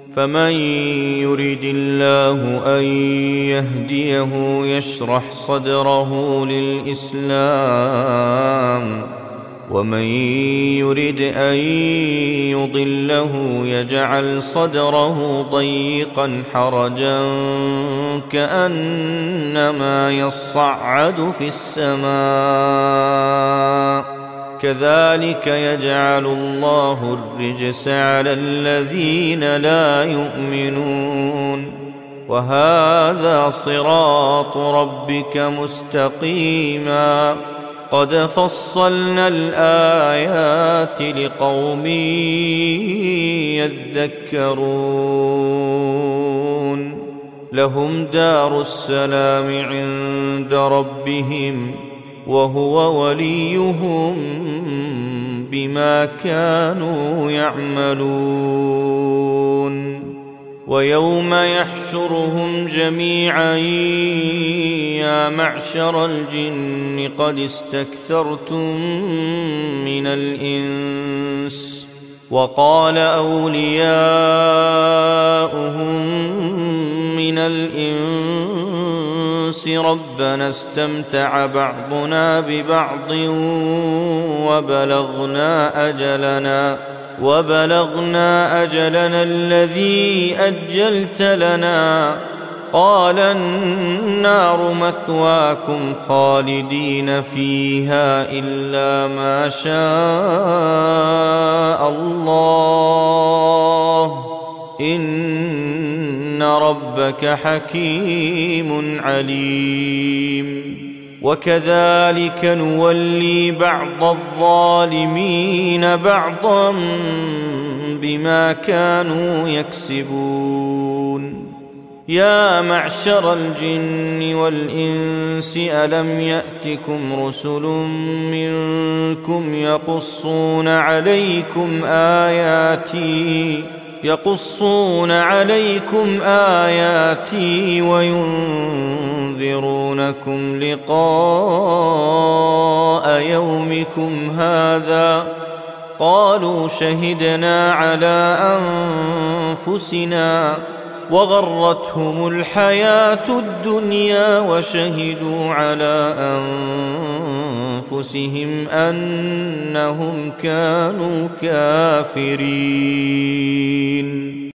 فمن يرد الله أن يهديه يشرح صدره للإسلام، ومن يرد أن يضله يجعل صدره ضيقا حرجا كأنما يصعد في السماء، كذلك يجعل الله الرجس على الذين لا يؤمنون. وهذا صراط ربك مستقيما، قد فصلنا الآيات لقوم يذكرون. لهم دار السلام عند ربهم وهو وليهم بما كانوا يعملون. ويوم يحشرهم جميعا يا معشر الجن قد استكثرتم من الإنس، وقال أولياؤهم من الإنس ربنا استمتع بعضنا ببعض وبلغنا أجلنا الذي أجلت لنا، قال النار مثواكم خالدين فيها إلا ما شاء الله، إن ربك حكيم عليم. وكذلك نولي بعض الظالمين بعضا بما كانوا يكسبون. يا معشر الجن والإنس ألم يأتكم رسل منكم يقصون عليكم آياتي وينذرونكم لقاء يومكم هذا، قالوا شهدنا على أنفسنا وغرتهم الحياة الدنيا وشهدوا على أنفسهم أنهم كانوا كافرين.